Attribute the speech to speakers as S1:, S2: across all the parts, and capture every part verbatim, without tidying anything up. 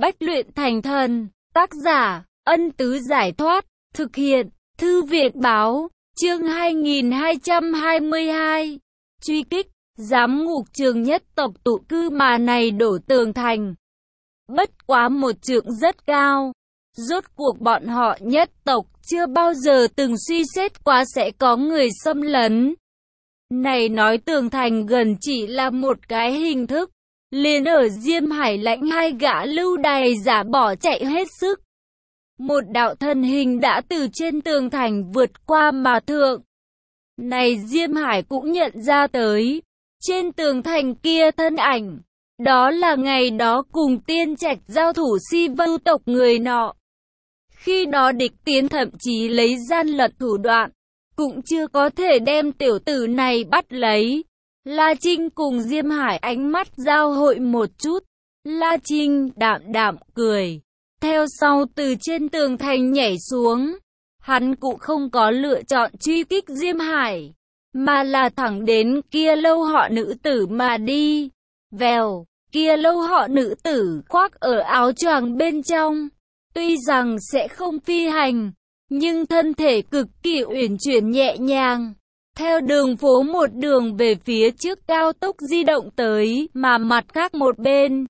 S1: Bách luyện thành thần, tác giả, Ân Tứ Giải Thoát, thực hiện, Thư viện Báo, chương hai nghìn hai trăm hai mươi hai, truy kích, giám ngục Trường Nhất tộc tụ cư mà này đổ tường thành. Bất quá một trượng rất cao, rốt cuộc bọn họ Nhất tộc chưa bao giờ từng suy xét quá sẽ có người xâm lấn. Này nói tường thành gần chỉ là một cái hình thức, liền ở Diêm Hải lãnh hai gã lưu đày giả bỏ chạy hết sức. Một đạo thân hình đã từ trên tường thành vượt qua mà thượng. Này Diêm Hải cũng nhận ra tới, trên tường thành kia thân ảnh, đó là ngày đó cùng Tiên Trạch giao thủ Si Vưu tộc người nọ. Khi đó địch tiến thậm chí lấy gian lận thủ đoạn, cũng chưa có thể đem tiểu tử này bắt lấy. La Trinh cùng Diêm Hải ánh mắt giao hội một chút. La Trinh đạm đạm cười, theo sau từ trên tường thành nhảy xuống. Hắn cũng không có lựa chọn truy kích Diêm Hải, mà là thẳng đến kia lâu họ nữ tử mà đi. Vèo, kia lâu họ nữ tử khoác ở áo choàng bên trong. Tuy rằng sẽ không phi hành, nhưng thân thể cực kỳ uyển chuyển nhẹ nhàng. Theo đường phố một đường về phía trước cao tốc di động tới, mà mặt khác một bên.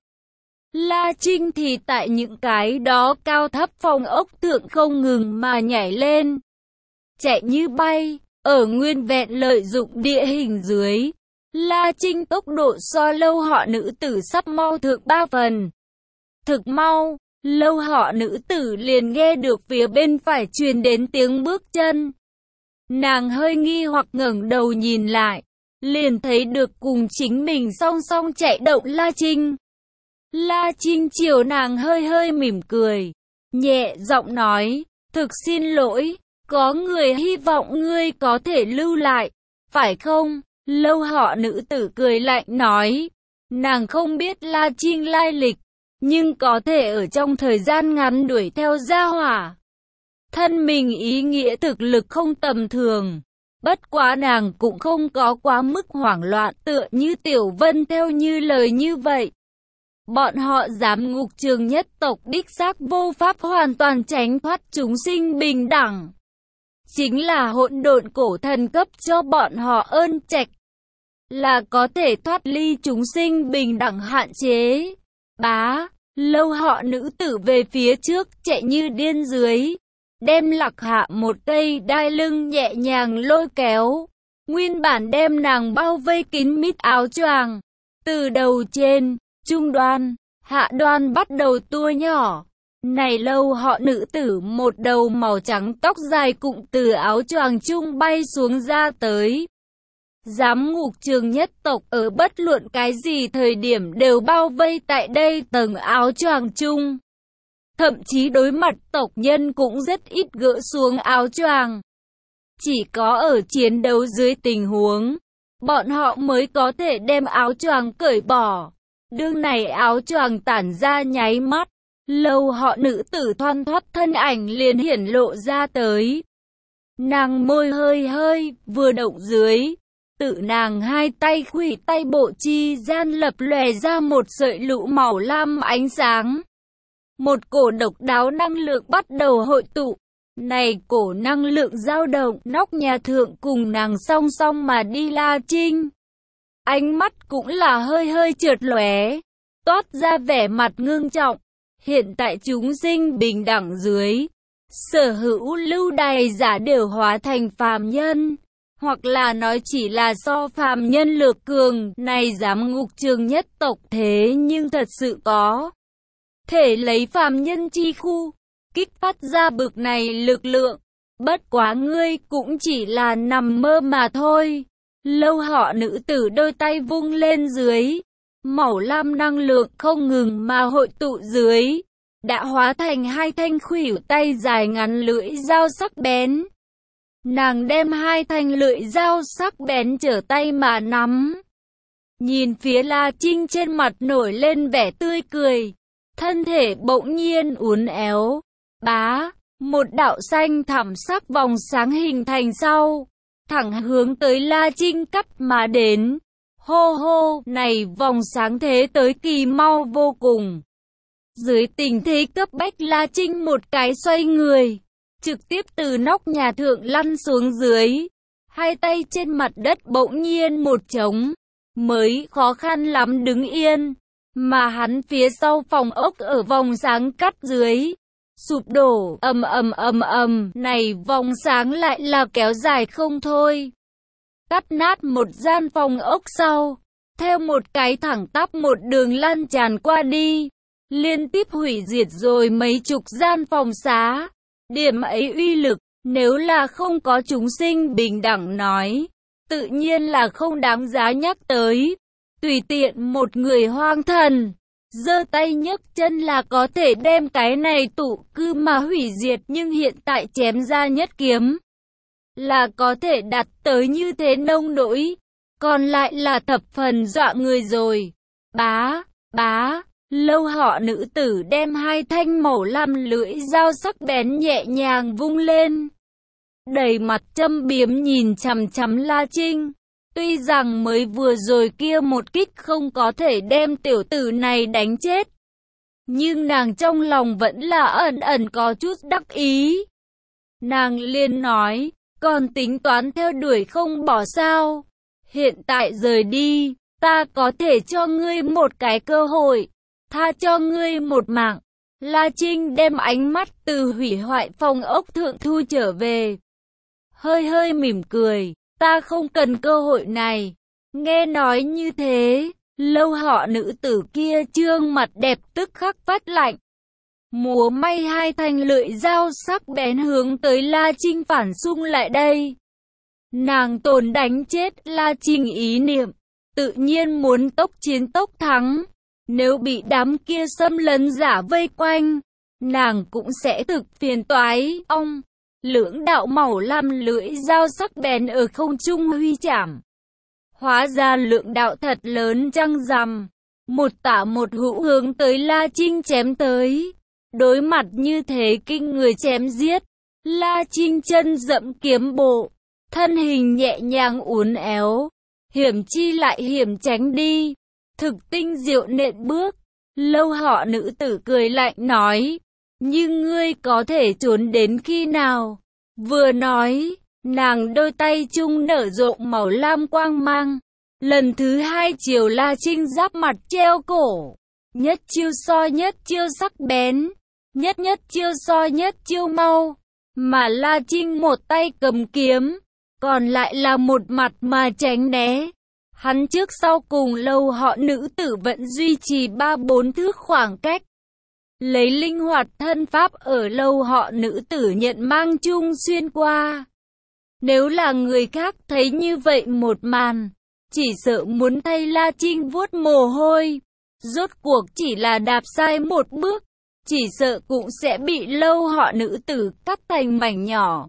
S1: La Trinh thì tại những cái đó cao thấp phòng ốc thượng không ngừng mà nhảy lên. Chạy như bay, ở nguyên vẹn lợi dụng địa hình dưới. La Trinh tốc độ so lâu họ nữ tử sắp mau thượng ba phần. Thực mau, lâu họ nữ tử liền nghe được phía bên phải truyền đến tiếng bước chân. Nàng hơi nghi hoặc ngẩng đầu nhìn lại, liền thấy được cùng chính mình song song chạy động La Trinh. La Trinh chiều nàng hơi hơi mỉm cười, nhẹ giọng nói, thực xin lỗi, có người hy vọng ngươi có thể lưu lại, phải không? Lâu họ nữ tử cười lạnh nói, nàng không biết La Trinh lai lịch, nhưng có thể ở trong thời gian ngắn đuổi theo gia hỏa. Thân mình ý nghĩa thực lực không tầm thường, bất quá nàng cũng không có quá mức hoảng loạn tựa như Tiểu Vân theo như lời như vậy. Bọn họ giám ngục Trường Nhất tộc đích xác vô pháp hoàn toàn tránh thoát chúng sinh bình đẳng. Chính là hỗn độn cổ thần cấp cho bọn họ ơn trạch, là có thể thoát ly chúng sinh bình đẳng hạn chế. Bá, lâu họ nữ tử về phía trước chạy như điên dưới. Đem Lạc Hạ một cây đai lưng nhẹ nhàng lôi kéo, nguyên bản đem nàng bao vây kín mít áo choàng, từ đầu trên, trung đoan, hạ đoan bắt đầu tua nhỏ. Này lâu họ nữ tử một đầu màu trắng tóc dài cũng từ áo choàng trung bay xuống ra tới. Giám ngục Trường Nhất tộc ở bất luận cái gì thời điểm đều bao vây tại đây tầng áo choàng chung. Thậm chí đối mặt tộc nhân cũng rất ít gỡ xuống áo choàng. Chỉ có ở chiến đấu dưới tình huống, bọn họ mới có thể đem áo choàng cởi bỏ. Đương này áo choàng tản ra nháy mắt, lâu họ nữ tử thoăn thoắt thân ảnh liền hiển lộ ra tới. Nàng môi hơi hơi, vừa động dưới, tự nàng hai tay khuỷu tay bộ chi gian lập lòe ra một sợi lũ màu lam ánh sáng. Một cổ độc đáo năng lượng bắt đầu hội tụ. Này cổ năng lượng dao động, nóc nhà thượng cùng nàng song song mà đi La Trinh. Ánh mắt cũng là hơi hơi trượt lóe, toát ra vẻ mặt ngưng trọng. Hiện tại chúng sinh bình đẳng dưới, sở hữu lưu đày giả đều hóa thành phàm nhân, hoặc là nói chỉ là so phàm nhân lược cường. Này giám ngục Trường Nhất tộc thế nhưng thật sự có thể lấy phàm nhân chi khu, kích phát ra bực này lực lượng. Bất quá ngươi cũng chỉ là nằm mơ mà thôi. Lâu họ nữ tử đôi tay vung lên dưới, màu lam năng lượng không ngừng mà hội tụ dưới, đã hóa thành hai thanh khuỷu tay dài ngắn lưỡi dao sắc bén. Nàng đem hai thanh lưỡi dao sắc bén trở tay mà nắm. Nhìn phía La Trinh trên mặt nổi lên vẻ tươi cười. Thân thể bỗng nhiên uốn éo, bá, một đạo xanh thẳm sắc vòng sáng hình thành sau, thẳng hướng tới La Trinh cắt mà đến. Hô hô, này vòng sáng thế tới kỳ mau vô cùng. Dưới tình thế cấp bách, La Trinh một cái xoay người, trực tiếp từ nóc nhà thượng lăn xuống dưới. Hai tay trên mặt đất bỗng nhiên một trống, mới khó khăn lắm đứng yên. Mà hắn phía sau phòng ốc ở vòng sáng cắt dưới, sụp đổ, ầm ầm ầm ầm, này vòng sáng lại là kéo dài không thôi. Cắt nát một gian phòng ốc sau, theo một cái thẳng tắp một đường lan tràn qua đi, liên tiếp hủy diệt rồi mấy chục gian phòng xá. Điểm ấy uy lực, nếu là không có chúng sinh bình đẳng nói, tự nhiên là không đáng giá nhắc tới. Tùy tiện một người hoang thần, giơ tay nhấc chân là có thể đem cái này tụ cư mà hủy diệt, nhưng hiện tại chém ra nhất kiếm là có thể đạt tới như thế nông nỗi, còn lại là thập phần dọa người rồi. Bá, bá, Lâu Họ nữ tử đem hai thanh màu lam lưỡi dao sắc bén nhẹ nhàng vung lên, đầy mặt châm biếm nhìn chằm chằm La Trinh. Tuy rằng mới vừa rồi kia một kích không có thể đem tiểu tử này đánh chết, nhưng nàng trong lòng vẫn là ẩn ẩn có chút đắc ý. Nàng liền nói, còn tính toán theo đuổi không bỏ sao? Hiện tại rời đi, ta có thể cho ngươi một cái cơ hội, tha cho ngươi một mạng. La Trinh đem ánh mắt từ hủy hoại phòng ốc thượng thu trở về, hơi hơi mỉm cười. Ta không cần cơ hội này. Nghe nói như thế, Lâu Họ nữ tử kia trương mặt đẹp tức khắc phát lạnh, múa may hai thanh lưỡi dao sắc bén hướng tới La Trinh phản xung lại đây. Nàng tồn đánh chết La Trinh ý niệm, tự nhiên muốn tốc chiến tốc thắng. Nếu bị đám kia xâm lấn giả vây quanh, nàng cũng sẽ thực phiền toái. Ông lưỡng đạo màu lam lưỡi dao sắc bén ở không trung huy chạm, hóa ra lượng đạo thật lớn trăng rằm, một tả một hữu hướng tới La Trinh chém tới. Đối mặt như thế kinh người chém giết, La Trinh chân dẫm kiếm bộ, thân hình nhẹ nhàng uốn éo, hiểm chi lại hiểm tránh đi, thực tinh diệu nện bước. Lâu Họ nữ tử cười lạnh nói, nhưng ngươi có thể trốn đến khi nào? Vừa nói, nàng đôi tay chung nở rộ màu lam quang mang, lần thứ hai chiều La Trinh giáp mặt treo cổ. Nhất chiêu so nhất chiêu sắc bén, nhất nhất chiêu so nhất chiêu mau. Mà La Trinh một tay cầm kiếm, còn lại là một mặt mà tránh né. Hắn trước sau cùng Lâu Họ nữ tử vẫn duy trì ba bốn thước khoảng cách, lấy linh hoạt thân pháp ở Lâu Họ nữ tử nhận mang chung xuyên qua. Nếu là người khác thấy như vậy một màn, chỉ sợ muốn thay La Trinh vuốt mồ hôi. Rốt cuộc chỉ là đạp sai một bước, chỉ sợ cũng sẽ bị Lâu Họ nữ tử cắt thành mảnh nhỏ.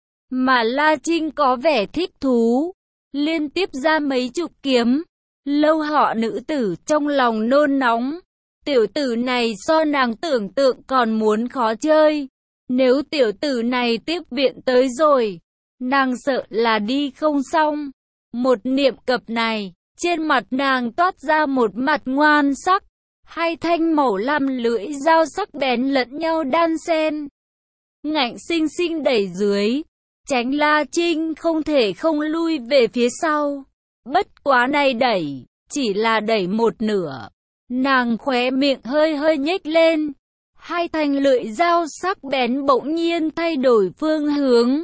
S1: Mà La Trinh có vẻ thích thú, liên tiếp ra mấy chục kiếm. Lâu Họ nữ tử trong lòng nôn nóng, tiểu tử này so nàng tưởng tượng còn muốn khó chơi. Nếu tiểu tử này tiếp viện tới rồi, nàng sợ là đi không xong. Một niệm cập này, trên mặt nàng toát ra một mặt ngoan sắc, hai thanh màu lam lưỡi dao sắc bén lẫn nhau đan xen, ngạnh sinh sinh đẩy dưới, tránh La Trinh không thể không lui về phía sau. Bất quá này đẩy, chỉ là đẩy một nửa. Nàng khóe miệng hơi hơi nhếch lên, hai thanh lưỡi dao sắc bén bỗng nhiên thay đổi phương hướng,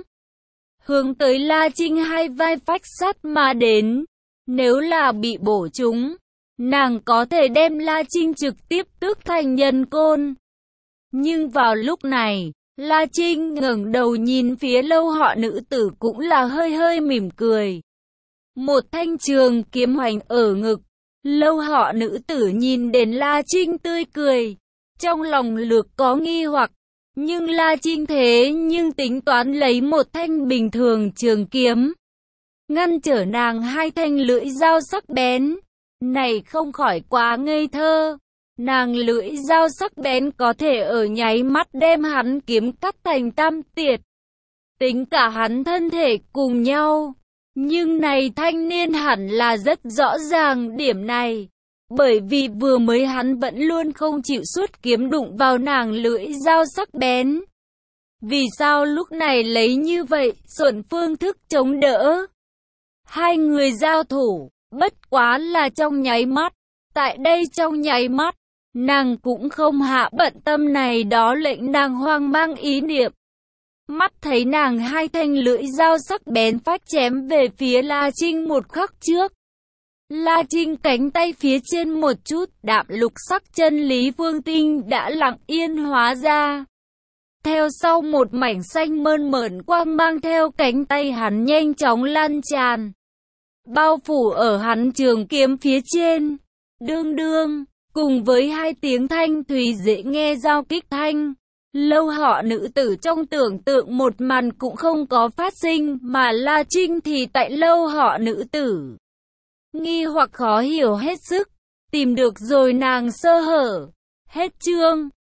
S1: hướng tới La Trinh hai vai phách sắt mà đến. Nếu là bị bổ trúng, nàng có thể đem La Trinh trực tiếp tước thành nhân côn. Nhưng vào lúc này, La Trinh ngẩng đầu nhìn phía Lâu Họ nữ tử cũng là hơi hơi mỉm cười. Một thanh trường kiếm hoành ở ngực. Lâu Họ nữ tử nhìn đến La Trinh tươi cười, trong lòng lược có nghi hoặc. Nhưng La Trinh thế nhưng tính toán lấy một thanh bình thường trường kiếm, ngăn trở nàng hai thanh lưỡi dao sắc bén. Này không khỏi quá ngây thơ. Nàng lưỡi dao sắc bén có thể ở nháy mắt đem hắn kiếm cắt thành tam tiệt, tính cả hắn thân thể cùng nhau. Nhưng này thanh niên hẳn là rất rõ ràng điểm này, Bởi vì vừa mới hắn vẫn luôn không chịu xuất kiếm đụng vào nàng lưỡi dao sắc bén. Vì sao lúc này lấy như vậy, xuẩn phương thức chống đỡ? Hai người giao thủ, bất quá là trong nháy mắt. Tại đây trong nháy mắt, nàng cũng không hạ bận tâm này đó lệnh nàng hoang mang ý niệm. Mắt thấy nàng hai thanh lưỡi dao sắc bén phách chém về phía La Trinh một khắc trước. La Trinh cánh tay phía trên một chút, đạm lục sắc chân lý vương tinh đã lặng yên hóa ra. Theo sau một mảnh xanh mơn mởn quang mang theo cánh tay hắn nhanh chóng lan tràn. Bao phủ ở hắn trường kiếm phía trên. Đương đương, cùng với hai tiếng thanh thùy dễ nghe giao kích thanh. Lâu họ nữ tử trong tưởng tượng một màn cũng không có phát sinh, mà La Trinh thì tại lâu họ nữ tử. Nghi hoặc khó hiểu hết sức, tìm được rồi nàng sơ hở. Hết chương.